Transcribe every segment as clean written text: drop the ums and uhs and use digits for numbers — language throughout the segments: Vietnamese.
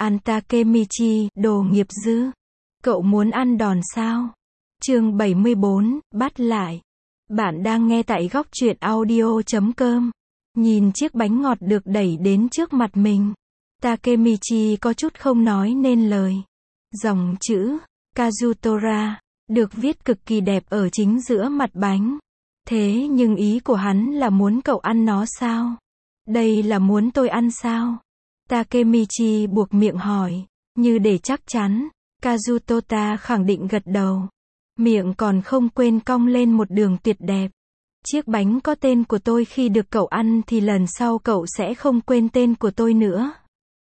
Ăn Takemichi, đồ nghiệp dư. Cậu muốn ăn đòn sao? Chương 74, bắt lại. Bạn đang nghe tại góc truyện audio.com. Nhìn chiếc bánh ngọt được đẩy đến trước mặt mình. Takemichi có chút không nói nên lời. Dòng chữ Kazutora được viết cực kỳ đẹp ở chính giữa mặt bánh. Thế nhưng ý của hắn là muốn cậu ăn nó sao? Đây là muốn tôi ăn sao? Takemichi buộc miệng hỏi, như để chắc chắn. Kazutota khẳng định gật đầu. Miệng còn không quên cong lên một đường tuyệt đẹp. Chiếc bánh có tên của tôi khi được cậu ăn thì lần sau cậu sẽ không quên tên của tôi nữa.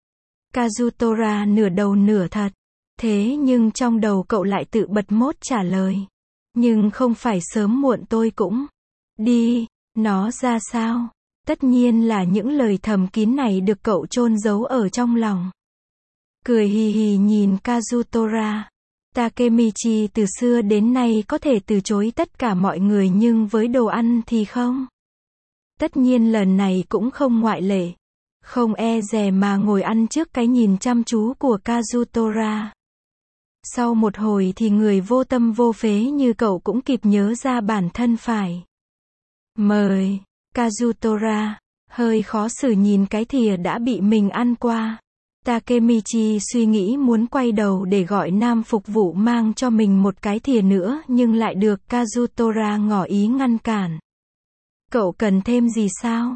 Kazutora nửa đầu nửa thật. Thế nhưng trong đầu cậu lại tự bật mốt trả lời. Nhưng không phải sớm muộn tôi cũng đi, nó ra sao? Tất nhiên là những lời thầm kín này được cậu chôn giấu ở trong lòng. Cười hì hì nhìn Kazutora. Takemichi từ xưa đến nay có thể từ chối tất cả mọi người nhưng với đồ ăn thì không. Tất nhiên lần này cũng không ngoại lệ. Không e dè mà ngồi ăn trước cái nhìn chăm chú của Kazutora. Sau một hồi thì người vô tâm vô phế như cậu cũng kịp nhớ ra bản thân phải. Mời. Kazutora hơi khó xử nhìn cái thìa đã bị mình ăn qua. Takemichi suy nghĩ muốn quay đầu để gọi nam phục vụ mang cho mình một cái thìa nữa nhưng lại được Kazutora ngỏ ý ngăn cản. Cậu cần thêm gì sao?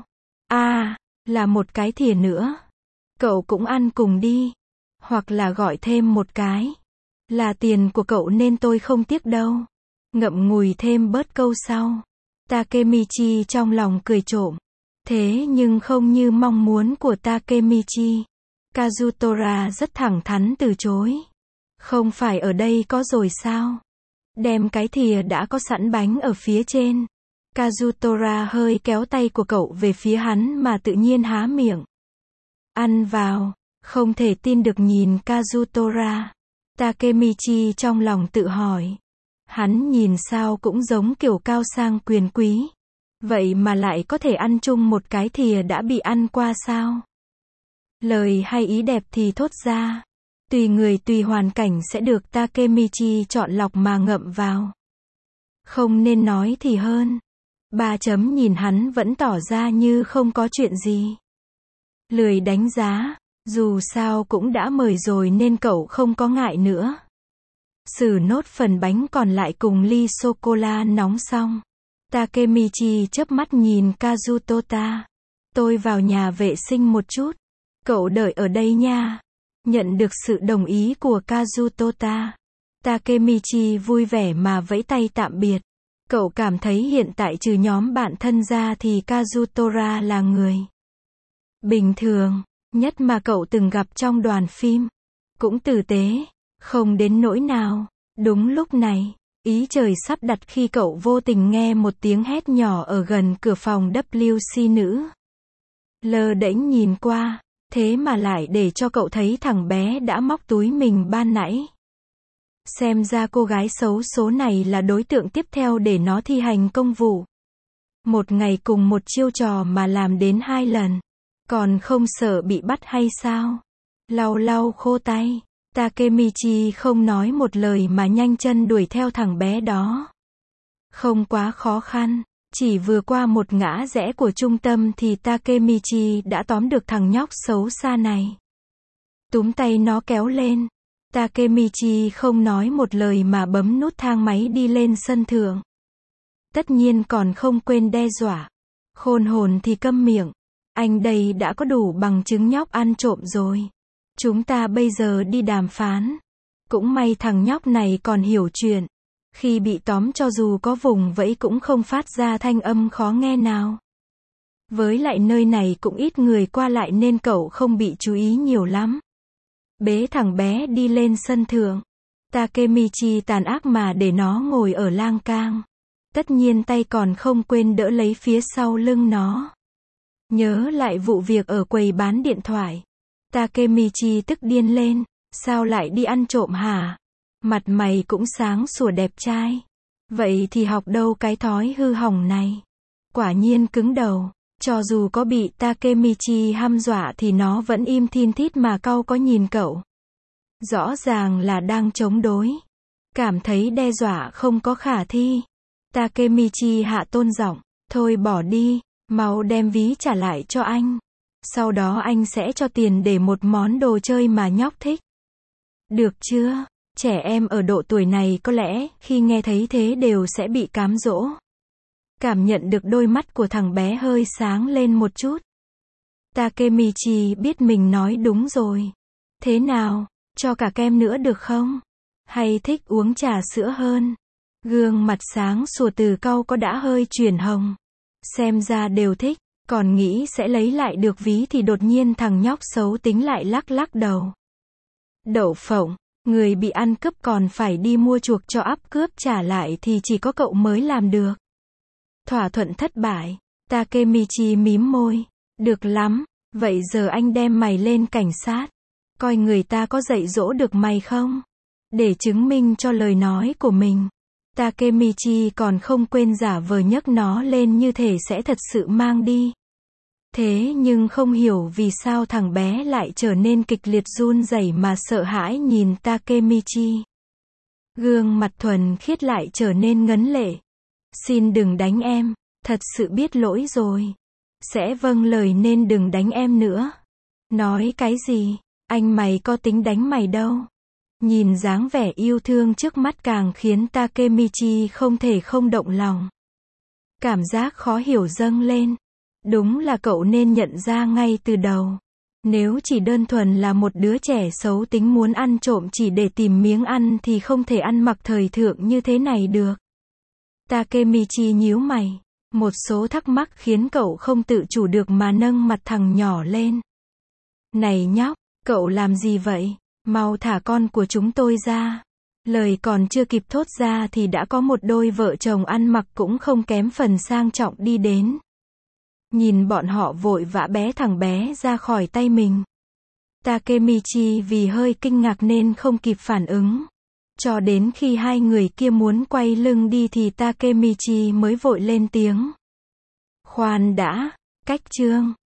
Là một cái thìa nữa. Cậu cũng ăn cùng đi. Hoặc là gọi thêm một cái. Là tiền của cậu nên tôi không tiếc đâu. Ngậm ngùi thêm bớt câu sau. Takemichi trong lòng cười trộm. Thế nhưng không như mong muốn của Takemichi. Kazutora rất thẳng thắn từ chối. Không phải ở đây có rồi sao? Đem cái thìa đã có sẵn bánh ở phía trên. Kazutora hơi kéo tay của cậu về phía hắn mà tự nhiên há miệng. Ăn vào. Không thể tin được nhìn Kazutora. Takemichi trong lòng tự hỏi. Hắn nhìn sao cũng giống kiểu cao sang quyền quý. Vậy mà lại có thể ăn chung một cái thìa đã bị ăn qua sao? Lời hay ý đẹp thì thốt ra. Tùy người tùy hoàn cảnh sẽ được Takemichi chọn lọc mà ngậm vào. Không nên nói thì hơn. Ba chấm nhìn hắn vẫn tỏ ra như không có chuyện gì. Lười đánh giá. Dù sao cũng đã mời rồi nên cậu không có ngại nữa. Xử nốt phần bánh còn lại cùng ly sô-cô-la nóng xong. Takemichi chớp mắt nhìn Kazutota. Tôi vào nhà vệ sinh một chút. Cậu đợi ở đây nha. Nhận được sự đồng ý của Kazutota. Takemichi vui vẻ mà vẫy tay tạm biệt. Cậu cảm thấy hiện tại trừ nhóm bạn thân ra thì Kazutora là người bình thường nhất mà cậu từng gặp trong đoàn phim. Cũng tử tế. Không đến nỗi nào. Đúng lúc này, ý trời sắp đặt khi cậu vô tình nghe một tiếng hét nhỏ ở gần cửa phòng WC nữ. Lơ đễnh nhìn qua, thế mà lại để cho cậu thấy thằng bé đã móc túi mình ban nãy. Xem ra cô gái xấu số này là đối tượng tiếp theo để nó thi hành công vụ. Một ngày cùng một chiêu trò mà làm đến 2 lần. Còn không sợ bị bắt hay sao? Lau lau khô tay. Takemichi không nói một lời mà nhanh chân đuổi theo thằng bé đó. Không quá khó khăn. Chỉ vừa qua một ngã rẽ của trung tâm thì Takemichi đã tóm được thằng nhóc xấu xa này. Túm tay nó kéo lên. Takemichi không nói một lời mà bấm nút thang máy đi lên sân thượng. Tất nhiên còn không quên đe dọa. Khôn hồn thì câm miệng. Anh đây đã có đủ bằng chứng nhóc ăn trộm rồi. Chúng ta bây giờ đi đàm phán. Cũng may thằng nhóc này còn hiểu chuyện. Khi bị tóm cho dù có vùng vẫy cũng không phát ra thanh âm khó nghe nào. Với lại nơi này cũng ít người qua lại nên cậu không bị chú ý nhiều lắm. Bế thằng bé đi lên sân thượng. Takemichi tàn ác mà để nó ngồi ở lang cang. Tất nhiên tay còn không quên đỡ lấy phía sau lưng nó. Nhớ lại vụ việc ở quầy bán điện thoại. Takemichi tức điên lên. Sao lại đi ăn trộm hả? Mặt mày cũng sáng sủa đẹp trai. Vậy thì học đâu cái thói hư hỏng này. Quả nhiên cứng đầu. Cho dù có bị Takemichi hăm dọa thì nó vẫn im thin thít mà cau có nhìn cậu. Rõ ràng là đang chống đối. Cảm thấy đe dọa không có khả thi. Takemichi hạ tôn giọng, thôi bỏ đi, mau đem ví trả lại cho anh. Sau đó anh sẽ cho tiền để một món đồ chơi mà nhóc thích. Được chưa? Trẻ em ở độ tuổi này có lẽ, khi nghe thấy thế đều sẽ bị cám dỗ. Cảm nhận được đôi mắt của thằng bé hơi sáng lên một chút. Takemichi biết mình nói đúng rồi. Thế nào, cho cả kem nữa được không? Hay thích uống trà sữa hơn? Gương mặt sáng sủa từ cau có đã hơi chuyển hồng. Xem ra đều thích, còn nghĩ sẽ lấy lại được ví thì đột nhiên thằng nhóc xấu tính lại lắc lắc đầu. Đậu phộng, người bị ăn cướp còn phải đi mua chuộc cho ắp cướp trả lại thì chỉ có cậu mới làm được. Thỏa thuận thất bại, Takemichi mím môi. Được lắm, vậy giờ anh đem mày lên cảnh sát. Coi người ta có dạy dỗ được mày không? Để chứng minh cho lời nói của mình. Takemichi còn không quên giả vờ nhấc nó lên như thể sẽ thật sự mang đi. Thế nhưng không hiểu vì sao thằng bé lại trở nên kịch liệt run rẩy mà sợ hãi nhìn Takemichi. Gương mặt thuần khiết lại trở nên ngấn lệ. Xin đừng đánh em, thật sự biết lỗi rồi. Sẽ vâng lời nên đừng đánh em nữa. Nói cái gì, anh mày có tính đánh mày đâu. Nhìn dáng vẻ yêu thương trước mắt càng khiến Takemichi không thể không động lòng. Cảm giác khó hiểu dâng lên. Đúng là cậu nên nhận ra ngay từ đầu. Nếu chỉ đơn thuần là một đứa trẻ xấu tính muốn ăn trộm chỉ để tìm miếng ăn thì không thể ăn mặc thời thượng như thế này được. Takemichi nhíu mày. Một số thắc mắc khiến cậu không tự chủ được mà nâng mặt thằng nhỏ lên. Này nhóc, cậu làm gì vậy? Mau thả con của chúng tôi ra. Lời còn chưa kịp thốt ra thì đã có một đôi vợ chồng ăn mặc cũng không kém phần sang trọng đi đến. Nhìn bọn họ vội vã bé thằng bé ra khỏi tay mình. Takemichi vì hơi kinh ngạc nên không kịp phản ứng. Cho đến khi hai người kia muốn quay lưng đi thì Takemichi mới vội lên tiếng. Khoan đã, cách chương.